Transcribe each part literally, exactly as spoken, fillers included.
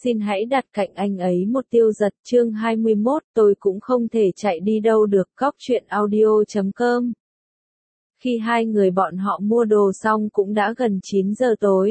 xin hãy đặt cạnh anh ấy một Tiêu Giật. Chương hai mươi mốt, tôi cũng không thể chạy đi đâu được. Cóc truyện audio chấm com. Khi hai người bọn họ mua đồ xong cũng đã gần chín giờ tối.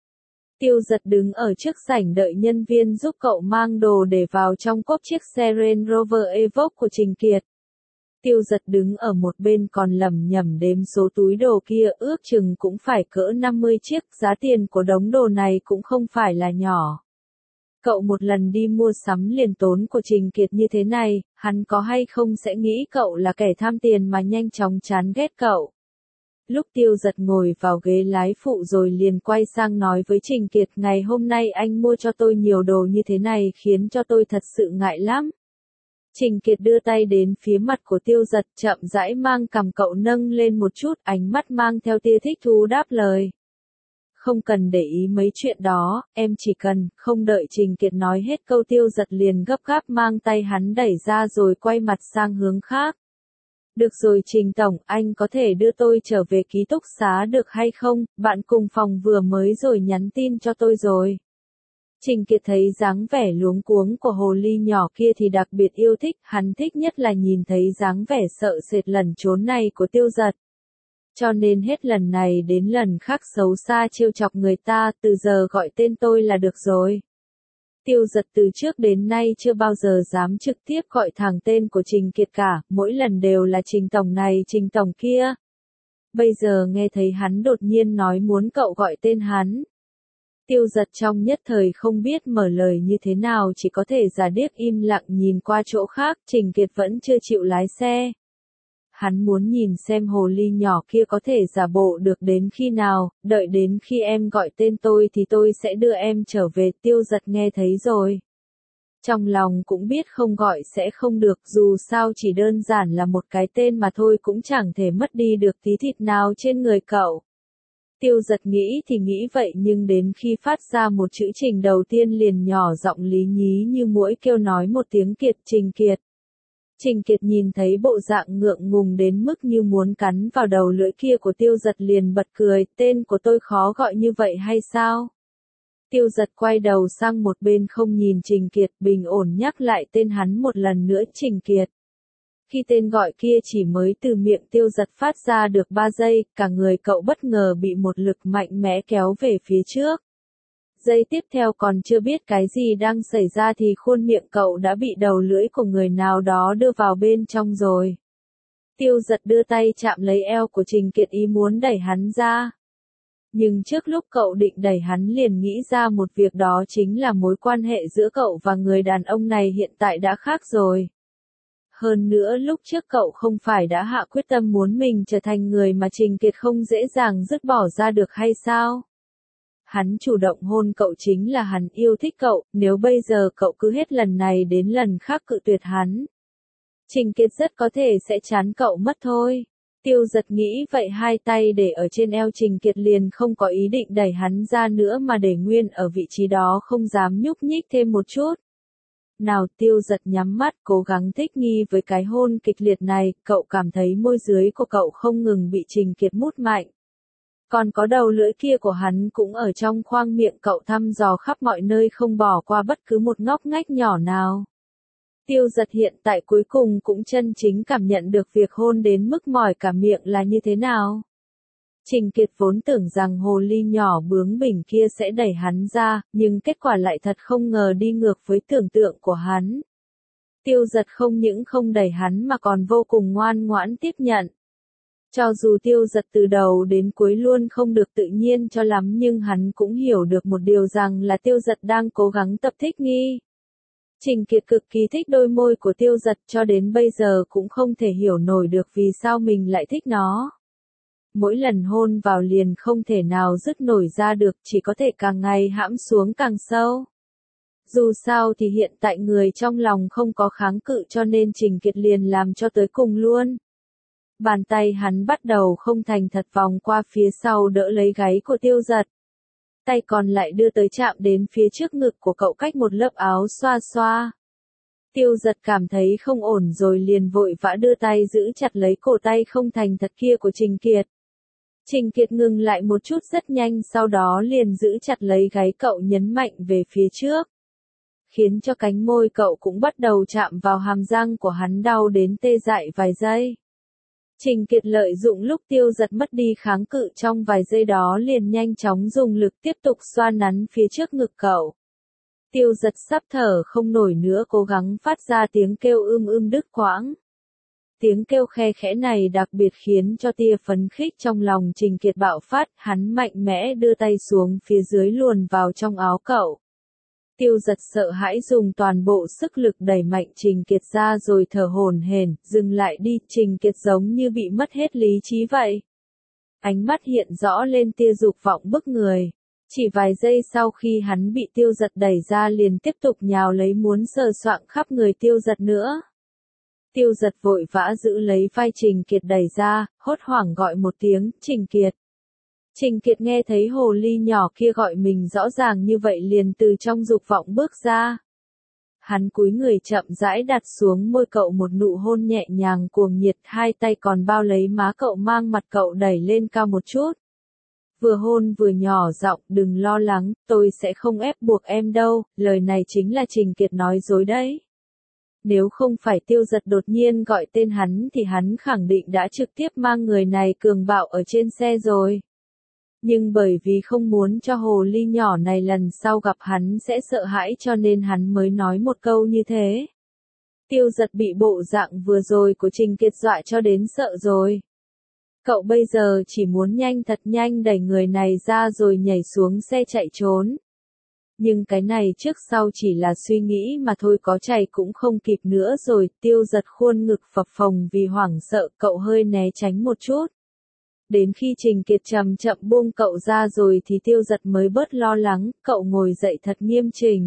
Tiêu Giật đứng ở trước sảnh đợi nhân viên giúp cậu mang đồ để vào trong cốp chiếc xe Range Rover Evoque của Trình Kiệt. Tiêu Giật đứng ở một bên còn lẩm nhẩm đếm số túi đồ kia, ước chừng cũng phải cỡ năm mươi chiếc, giá tiền của đống đồ này cũng không phải là nhỏ. Cậu một lần đi mua sắm liền tốn của Trình Kiệt như thế này, hắn có hay không sẽ nghĩ cậu là kẻ tham tiền mà nhanh chóng chán ghét cậu. Lúc Tiêu Giật ngồi vào ghế lái phụ rồi liền quay sang nói với Trình Kiệt, ngày hôm nay anh mua cho tôi nhiều đồ như thế này khiến cho tôi thật sự ngại lắm. Trình Kiệt đưa tay đến phía mặt của Tiêu Giật, chậm rãi mang cằm cậu nâng lên một chút, ánh mắt mang theo tia thích thú đáp lời. Không cần để ý mấy chuyện đó, em chỉ cần, không đợi Trình Kiệt nói hết câu Tiêu Giật liền gấp gáp mang tay hắn đẩy ra rồi quay mặt sang hướng khác. Được rồi Trình Tổng, anh có thể đưa tôi trở về ký túc xá được hay không, bạn cùng phòng vừa mới rồi nhắn tin cho tôi rồi. Trình Kiệt thấy dáng vẻ luống cuống của hồ ly nhỏ kia thì đặc biệt yêu thích, hắn thích nhất là nhìn thấy dáng vẻ sợ sệt lẩn trốn này của Tiêu Giật. Cho nên hết lần này đến lần khác xấu xa trêu chọc người ta, từ giờ gọi tên tôi là được rồi. Tiêu Giật từ trước đến nay chưa bao giờ dám trực tiếp gọi thẳng tên của Trình Kiệt cả, mỗi lần đều là Trình Tổng này Trình Tổng kia. Bây giờ nghe thấy hắn đột nhiên nói muốn cậu gọi tên hắn. Tiêu Giật trong nhất thời không biết mở lời như thế nào, chỉ có thể giả điếc im lặng nhìn qua chỗ khác. Trình Kiệt vẫn chưa chịu lái xe. Hắn muốn nhìn xem hồ ly nhỏ kia có thể giả bộ được đến khi nào, đợi đến khi em gọi tên tôi thì tôi sẽ đưa em trở về. Tiêu Giật nghe thấy rồi. Trong lòng cũng biết không gọi sẽ không được, dù sao chỉ đơn giản là một cái tên mà thôi cũng chẳng thể mất đi được tí thịt nào trên người cậu. Tiêu Giật nghĩ thì nghĩ vậy nhưng đến khi phát ra một chữ Trình đầu tiên liền nhỏ giọng lý nhí như muỗi kêu nói một tiếng Kiệt, Trình Kiệt. Trình Kiệt nhìn thấy bộ dạng ngượng ngùng đến mức như muốn cắn vào đầu lưỡi kia của Tiêu Giật liền bật cười, tên của tôi khó gọi như vậy hay sao? Tiêu Giật quay đầu sang một bên không nhìn Trình Kiệt, bình ổn nhắc lại tên hắn một lần nữa, Trình Kiệt. Khi tên gọi kia chỉ mới từ miệng Tiêu Giật phát ra được ba giây, cả người cậu bất ngờ bị một lực mạnh mẽ kéo về phía trước. Giây tiếp theo còn chưa biết cái gì đang xảy ra thì khuôn miệng cậu đã bị đầu lưỡi của người nào đó đưa vào bên trong rồi. Tiêu Giật đưa tay chạm lấy eo của Trình Kiệt ý muốn đẩy hắn ra. Nhưng trước lúc cậu định đẩy hắn liền nghĩ ra một việc, đó chính là mối quan hệ giữa cậu và người đàn ông này hiện tại đã khác rồi. Hơn nữa lúc trước cậu không phải đã hạ quyết tâm muốn mình trở thành người mà Trình Kiệt không dễ dàng dứt bỏ ra được hay sao? Hắn chủ động hôn cậu chính là hắn yêu thích cậu, nếu bây giờ cậu cứ hết lần này đến lần khác cự tuyệt hắn, Trình Kiệt rất có thể sẽ chán cậu mất thôi. Tiêu Giật nghĩ vậy, hai tay để ở trên eo Trình Kiệt liền không có ý định đẩy hắn ra nữa mà để nguyên ở vị trí đó không dám nhúc nhích thêm một chút. Nào, Tiêu Giật nhắm mắt cố gắng thích nghi với cái hôn kịch liệt này, cậu cảm thấy môi dưới của cậu không ngừng bị Trình Kiệt mút mạnh. Còn có đầu lưỡi kia của hắn cũng ở trong khoang miệng cậu thăm dò khắp mọi nơi không bỏ qua bất cứ một ngóc ngách nhỏ nào. Tiêu Giật hiện tại cuối cùng cũng chân chính cảm nhận được việc hôn đến mức mỏi cả miệng là như thế nào. Trình Kiệt vốn tưởng rằng hồ ly nhỏ bướng bỉnh kia sẽ đẩy hắn ra, nhưng kết quả lại thật không ngờ đi ngược với tưởng tượng của hắn. Tiêu Giật không những không đẩy hắn mà còn vô cùng ngoan ngoãn tiếp nhận. Cho dù Tiêu Giật từ đầu đến cuối luôn không được tự nhiên cho lắm nhưng hắn cũng hiểu được một điều rằng là Tiêu Giật đang cố gắng tập thích nghi. Trình Kiệt cực kỳ thích đôi môi của Tiêu Giật, cho đến bây giờ cũng không thể hiểu nổi được vì sao mình lại thích nó. Mỗi lần hôn vào liền không thể nào dứt nổi ra được, chỉ có thể càng ngày hãm xuống càng sâu. Dù sao thì hiện tại người trong lòng không có kháng cự cho nên Trình Kiệt liền làm cho tới cùng luôn. Bàn tay hắn bắt đầu không thành thật vòng qua phía sau đỡ lấy gáy của Tiêu Giật. Tay còn lại đưa tới chạm đến phía trước ngực của cậu cách một lớp áo xoa xoa. Tiêu Giật cảm thấy không ổn rồi liền vội vã đưa tay giữ chặt lấy cổ tay không thành thật kia của Trình Kiệt. Trình Kiệt ngừng lại một chút rất nhanh, sau đó liền giữ chặt lấy gáy cậu nhấn mạnh về phía trước. khiến cho cánh môi cậu cũng bắt đầu chạm vào hàm răng của hắn đau đến tê dại vài giây. Trình Kiệt lợi dụng lúc Tiêu Giật mất đi kháng cự trong vài giây đó liền nhanh chóng dùng lực tiếp tục xoa nắn phía trước ngực cậu. Tiêu Giật sắp thở không nổi nữa cố gắng phát ra tiếng kêu ưm ưm đứt quãng. Tiếng kêu khe khẽ này đặc biệt khiến cho tia phấn khích trong lòng Trình Kiệt bạo phát, hắn mạnh mẽ đưa tay xuống phía dưới luồn vào trong áo cậu. Tiêu Giật sợ hãi dùng toàn bộ sức lực đẩy mạnh Trình Kiệt ra rồi thở hổn hển, dừng lại đi, Trình Kiệt giống như bị mất hết lý trí vậy. Ánh mắt hiện rõ lên tia dục vọng bức người. Chỉ vài giây sau khi hắn bị Tiêu Giật đẩy ra liền tiếp tục nhào lấy muốn sờ soạng khắp người Tiêu Giật nữa. Tiêu Giật vội vã giữ lấy vai Trình Kiệt đẩy ra, hốt hoảng gọi một tiếng, Trình Kiệt. Trình Kiệt nghe thấy hồ ly nhỏ kia gọi mình rõ ràng như vậy liền từ trong dục vọng bước ra. Hắn cúi người chậm rãi đặt xuống môi cậu một nụ hôn nhẹ nhàng cuồng nhiệt, hai tay còn bao lấy má cậu mang mặt cậu đẩy lên cao một chút. Vừa hôn vừa nhỏ giọng, đừng lo lắng, tôi sẽ không ép buộc em đâu, lời này chính là Trình Kiệt nói dối đấy. Nếu không phải Tiêu Giật đột nhiên gọi tên hắn thì hắn khẳng định đã trực tiếp mang người này cường bạo ở trên xe rồi. Nhưng bởi vì không muốn cho hồ ly nhỏ này lần sau gặp hắn sẽ sợ hãi cho nên hắn mới nói một câu như thế. Tiêu Giật bị bộ dạng vừa rồi của Trình Kiệt dọa cho đến sợ rồi. Cậu bây giờ chỉ muốn nhanh thật nhanh đẩy người này ra rồi nhảy xuống xe chạy trốn. Nhưng cái này trước sau chỉ là suy nghĩ mà thôi, có chạy cũng không kịp nữa rồi. Tiêu Giật khuôn ngực phập phồng vì hoảng sợ, cậu hơi né tránh một chút. Đến khi Trình Kiệt chậm chậm buông cậu ra rồi thì Tiêu Giật mới bớt lo lắng, cậu ngồi dậy thật nghiêm chỉnh.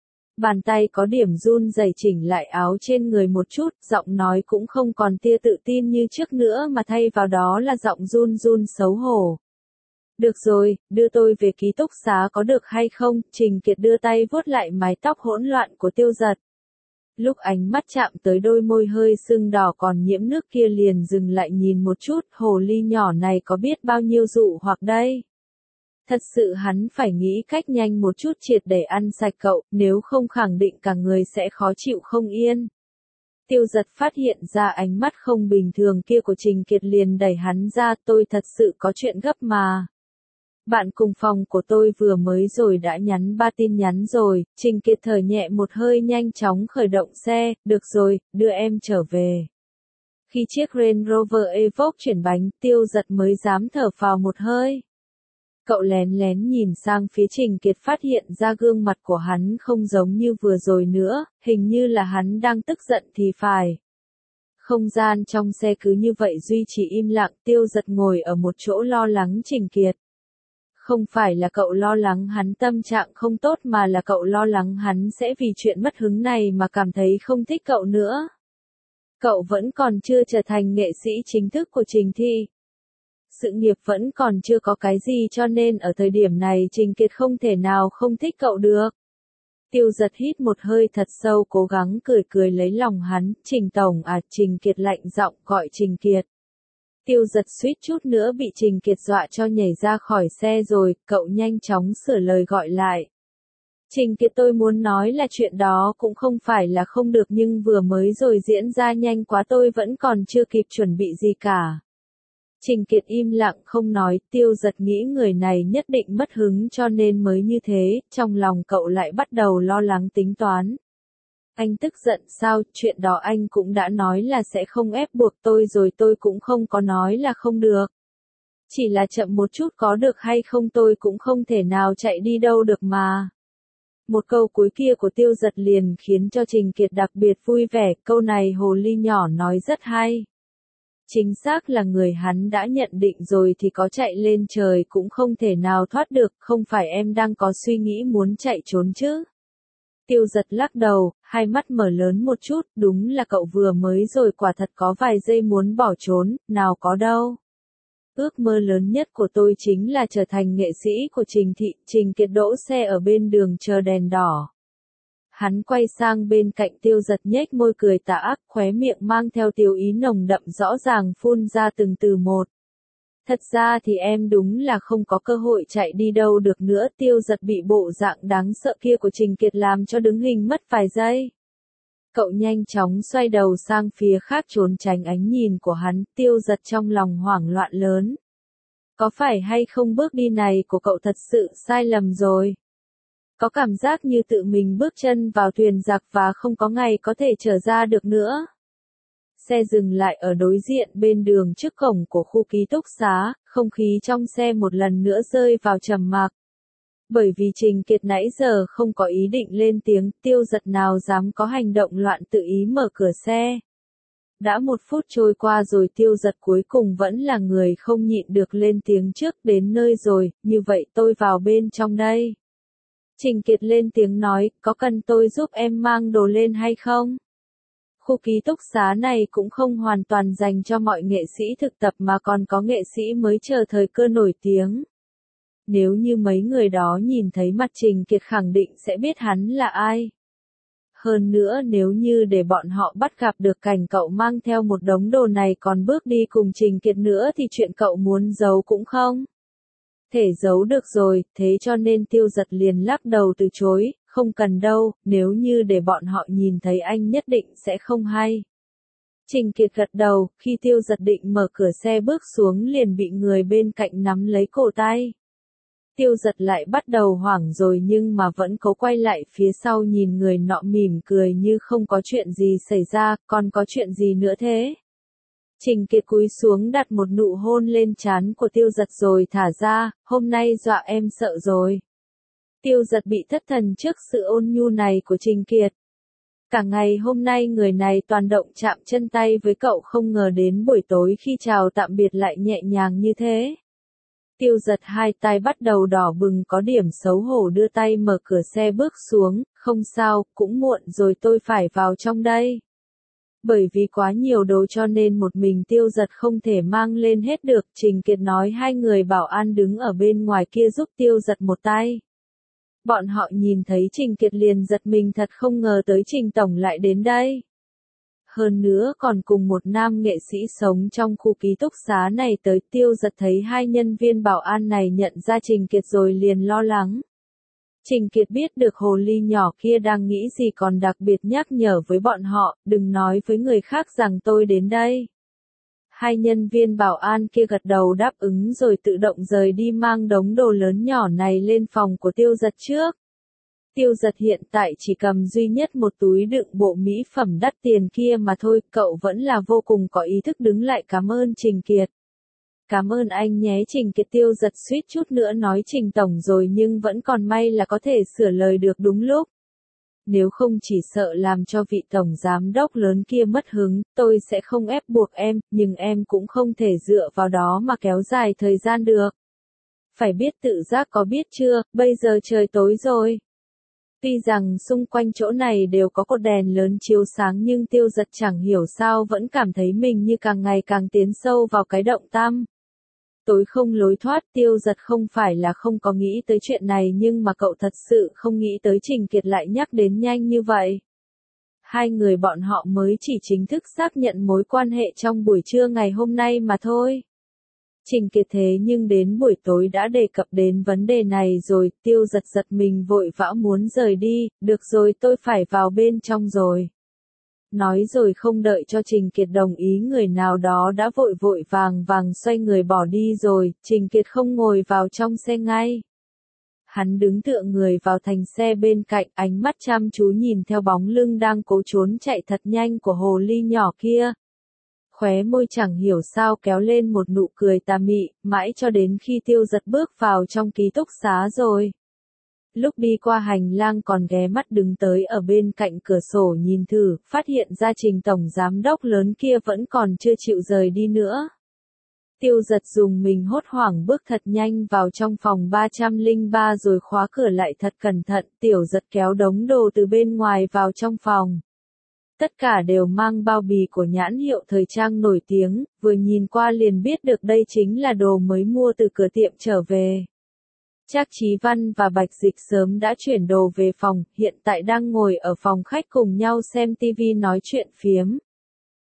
Bàn tay có điểm run rẩy chỉnh lại áo trên người một chút, giọng nói cũng không còn tia tự tin như trước nữa mà thay vào đó là giọng run run xấu hổ. Được rồi, đưa tôi về ký túc xá có được hay không? Trình Kiệt đưa tay vuốt lại mái tóc hỗn loạn của Tiêu Giật. Lúc ánh mắt chạm tới đôi môi hơi sưng đỏ còn nhiễm nước kia liền dừng lại nhìn một chút, hồ ly nhỏ này có biết bao nhiêu dụ hoặc đây. Thật sự hắn phải nghĩ cách nhanh một chút triệt để ăn sạch cậu, nếu không khẳng định cả người sẽ khó chịu không yên. Tiêu Giật phát hiện ra ánh mắt không bình thường kia của Trình Kiệt liền đẩy hắn ra, tôi thật sự có chuyện gấp mà. Bạn cùng phòng của tôi vừa mới rồi đã nhắn ba tin nhắn rồi. Trình Kiệt thở nhẹ một hơi nhanh chóng khởi động xe, được rồi, đưa em trở về. Khi chiếc Range Rover Evoque chuyển bánh, Tiêu Giật mới dám thở phào một hơi. Cậu lén lén nhìn sang phía Trình Kiệt phát hiện ra gương mặt của hắn không giống như vừa rồi nữa, hình như là hắn đang tức giận thì phải. Không gian trong xe cứ như vậy duy trì im lặng, Tiêu Giật ngồi ở một chỗ lo lắng Trình Kiệt. Không phải là cậu lo lắng hắn tâm trạng không tốt mà là cậu lo lắng hắn sẽ vì chuyện mất hứng này mà cảm thấy không thích cậu nữa. Cậu vẫn còn chưa trở thành nghệ sĩ chính thức của Trình Thi. Sự nghiệp vẫn còn chưa có cái gì cho nên ở thời điểm này Trình Kiệt không thể nào không thích cậu được. Tiêu Giật hít một hơi thật sâu cố gắng cười cười lấy lòng hắn, Trình Tổng à, Trình Kiệt lạnh giọng gọi Trình Kiệt. Tiêu Giật suýt chút nữa bị Trình Kiệt dọa cho nhảy ra khỏi xe rồi, cậu nhanh chóng sửa lời gọi lại. Trình Kiệt, tôi muốn nói là chuyện đó cũng không phải là không được nhưng vừa mới rồi diễn ra nhanh quá tôi vẫn còn chưa kịp chuẩn bị gì cả. Trình Kiệt im lặng không nói, Tiêu Giật nghĩ người này nhất định mất hứng cho nên mới như thế, trong lòng cậu lại bắt đầu lo lắng tính toán. Anh tức giận sao, chuyện đó anh cũng đã nói là sẽ không ép buộc tôi rồi, tôi cũng không có nói là không được. Chỉ là chậm một chút có được hay không tôi cũng không thể nào chạy đi đâu được mà. Một câu cuối kia của Tiêu Giật liền khiến cho Trình Kiệt đặc biệt vui vẻ, câu này hồ ly nhỏ nói rất hay. Chính xác là người hắn đã nhận định rồi thì có chạy lên trời cũng không thể nào thoát được, không phải em đang có suy nghĩ muốn chạy trốn chứ. Tiêu Giật lắc đầu, hai mắt mở lớn một chút, đúng là cậu vừa mới rồi quả thật có vài giây muốn bỏ trốn, nào có đâu. Ước mơ lớn nhất của tôi chính là trở thành nghệ sĩ của Trình Thị. Trình Kiệt đỗ xe ở bên đường chờ đèn đỏ. Hắn quay sang bên cạnh Tiêu Giật nhếch môi cười tà ác, khóe miệng mang theo tiêu ý nồng đậm rõ ràng phun ra từng từ một. Thật ra thì em đúng là không có cơ hội chạy đi đâu được nữa. Tiêu Giật bị bộ dạng đáng sợ kia của Trình Kiệt làm cho đứng hình mất vài giây. Cậu nhanh chóng xoay đầu sang phía khác trốn tránh ánh nhìn của hắn. Tiêu Giật trong lòng hoảng loạn lớn. Có phải hay không bước đi này của cậu thật sự sai lầm rồi? Có cảm giác như tự mình bước chân vào thuyền giặc và không có ngày có thể trở ra được nữa. Xe dừng lại ở đối diện bên đường trước cổng của khu ký túc xá, không khí trong xe một lần nữa rơi vào trầm mặc. Bởi vì Trình Kiệt nãy giờ không có ý định lên tiếng, Tiêu Giật nào dám có hành động loạn tự ý mở cửa xe. Đã một phút trôi qua rồi Tiêu Giật cuối cùng vẫn là người không nhịn được lên tiếng trước. Đến nơi rồi, như vậy tôi vào bên trong đây. Trình Kiệt lên tiếng nói, có cần tôi giúp em mang đồ lên hay không? Khu ký túc xá này cũng không hoàn toàn dành cho mọi nghệ sĩ thực tập mà còn có nghệ sĩ mới chờ thời cơ nổi tiếng. Nếu như mấy người đó nhìn thấy mặt Trình Kiệt khẳng định sẽ biết hắn là ai. Hơn nữa nếu như để bọn họ bắt gặp được cảnh cậu mang theo một đống đồ này còn bước đi cùng Trình Kiệt nữa thì chuyện cậu muốn giấu cũng không thể giấu được rồi, thế cho nên Tiêu Giật liền lắc đầu từ chối, không cần đâu, nếu như để bọn họ nhìn thấy anh nhất định sẽ không hay. Trình Kiệt gật đầu, khi Tiêu Giật định mở cửa xe bước xuống liền bị người bên cạnh nắm lấy cổ tay. Tiêu Giật lại bắt đầu hoảng rồi nhưng mà vẫn cố quay lại phía sau nhìn người nọ mỉm cười như không có chuyện gì xảy ra, còn có chuyện gì nữa thế? Trình Kiệt cúi xuống đặt một nụ hôn lên trán của Tiêu Giật rồi thả ra, hôm nay dọa em sợ rồi. Tiêu Giật bị thất thần trước sự ôn nhu này của Trình Kiệt. Cả ngày hôm nay người này toàn động chạm chân tay với cậu, không ngờ đến buổi tối khi chào tạm biệt lại nhẹ nhàng như thế. Tiêu Giật hai tay bắt đầu đỏ bừng có điểm xấu hổ đưa tay mở cửa xe bước xuống, không sao, cũng muộn rồi tôi phải vào trong đây. Bởi vì quá nhiều đồ cho nên một mình Tiêu Giật không thể mang lên hết được, Trình Kiệt nói hai người bảo an đứng ở bên ngoài kia giúp Tiêu Giật một tay. Bọn họ nhìn thấy Trình Kiệt liền giật mình thật không ngờ tới Trình Tổng lại đến đây. Hơn nữa còn cùng một nam nghệ sĩ sống trong khu ký túc xá này tới. Tiêu Giật thấy hai nhân viên bảo an này nhận ra Trình Kiệt rồi liền lo lắng. Trình Kiệt biết được hồ ly nhỏ kia đang nghĩ gì còn đặc biệt nhắc nhở với bọn họ, đừng nói với người khác rằng tôi đến đây. Hai nhân viên bảo an kia gật đầu đáp ứng rồi tự động rời đi mang đống đồ lớn nhỏ này lên phòng của Tiêu Giật trước. Tiêu Giật hiện tại chỉ cầm duy nhất một túi đựng bộ mỹ phẩm đắt tiền kia mà thôi, cậu vẫn là vô cùng có ý thức đứng lại cảm ơn Trình Kiệt. Cảm ơn anh nhé Trình Kiệt. Tiêu Giật suýt chút nữa nói Trình Tổng rồi nhưng vẫn còn may là có thể sửa lời được đúng lúc. Nếu không chỉ sợ làm cho vị Tổng Giám đốc lớn kia mất hứng, tôi sẽ không ép buộc em, nhưng em cũng không thể dựa vào đó mà kéo dài thời gian được. Phải biết tự giác có biết chưa, bây giờ trời tối rồi. Tuy rằng xung quanh chỗ này đều có cột đèn lớn chiếu sáng nhưng Tiêu Giật chẳng hiểu sao vẫn cảm thấy mình như càng ngày càng tiến sâu vào cái động tăm. Tối không lối thoát. Tiêu Giật không phải là không có nghĩ tới chuyện này nhưng mà cậu thật sự không nghĩ tới Trình Kiệt lại nhắc đến nhanh như vậy. Hai người bọn họ mới chỉ chính thức xác nhận mối quan hệ trong buổi trưa ngày hôm nay mà thôi. Trình Kiệt thế nhưng đến buổi tối đã đề cập đến vấn đề này rồi. Tiêu Giật giật mình vội vã muốn rời đi, được rồi tôi phải vào bên trong rồi. Nói rồi không đợi cho Trình Kiệt đồng ý người nào đó đã vội vội vàng vàng xoay người bỏ đi rồi. Trình Kiệt không ngồi vào trong xe ngay. Hắn đứng tựa người vào thành xe bên cạnh, ánh mắt chăm chú nhìn theo bóng lưng đang cố trốn chạy thật nhanh của hồ ly nhỏ kia. Khóe môi chẳng hiểu sao kéo lên một nụ cười tà mị, mãi cho đến khi Tiêu Giật bước vào trong ký túc xá rồi. Lúc đi qua hành lang còn ghé mắt đứng tới ở bên cạnh cửa sổ nhìn thử, phát hiện ra Trình Tổng Giám đốc lớn kia vẫn còn chưa chịu rời đi nữa. Tiêu Giật dùng mình hốt hoảng bước thật nhanh vào trong phòng ba trăm lẻ ba rồi khóa cửa lại thật cẩn thận. Tiểu Giật kéo đống đồ từ bên ngoài vào trong phòng. Tất cả đều mang bao bì của nhãn hiệu thời trang nổi tiếng, vừa nhìn qua liền biết được đây chính là đồ mới mua từ cửa tiệm trở về. Trác Chí Văn và Bạch Dịch sớm đã chuyển đồ về phòng, hiện tại đang ngồi ở phòng khách cùng nhau xem ti vi nói chuyện phiếm.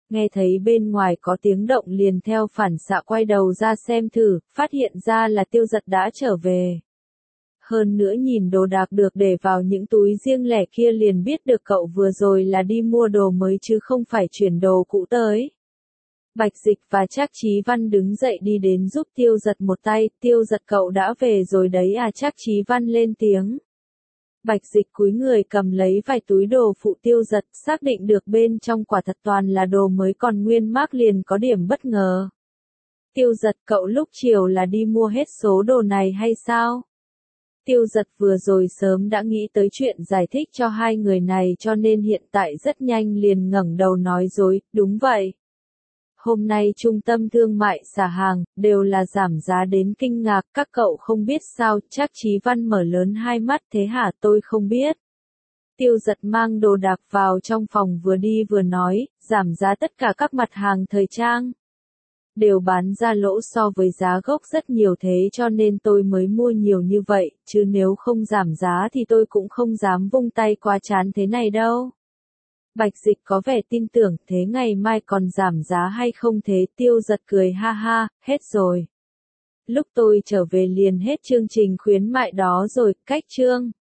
Nghe thấy bên ngoài có tiếng động liền theo phản xạ quay đầu ra xem thử, phát hiện ra là Tiêu Giật đã trở về. Hơn nữa nhìn đồ đạc được để vào những túi riêng lẻ kia liền biết được cậu vừa rồi là đi mua đồ mới chứ không phải chuyển đồ cũ tới. Bạch Dịch và Trác Chí Văn đứng dậy đi đến giúp Tiêu Giật một tay, Tiêu Giật cậu đã về rồi đấy à, Trác Chí Văn lên tiếng. Bạch Dịch cúi người cầm lấy vài túi đồ phụ Tiêu Giật, xác định được bên trong quả thật toàn là đồ mới còn nguyên mác liền có điểm bất ngờ. Tiêu Giật cậu lúc chiều là đi mua hết số đồ này hay sao? Tiêu Giật vừa rồi sớm đã nghĩ tới chuyện giải thích cho hai người này cho nên hiện tại rất nhanh liền ngẩng đầu nói dối, đúng vậy. Hôm nay trung tâm thương mại xả hàng, đều là giảm giá đến kinh ngạc, các cậu không biết sao, Trác Chí Văn mở lớn hai mắt, thế hả, tôi không biết. Tiêu Giật mang đồ đạc vào trong phòng vừa đi vừa nói, giảm giá tất cả các mặt hàng thời trang. Đều bán ra lỗ so với giá gốc rất nhiều thế cho nên tôi mới mua nhiều như vậy, chứ nếu không giảm giá thì tôi cũng không dám vung tay quá chán thế này đâu. Bạch Dịch có vẻ tin tưởng, thế ngày mai còn giảm giá hay không thế? Tiêu Giật cười ha ha, hết rồi. Lúc tôi trở về liền hết chương trình khuyến mại đó rồi, cách chương.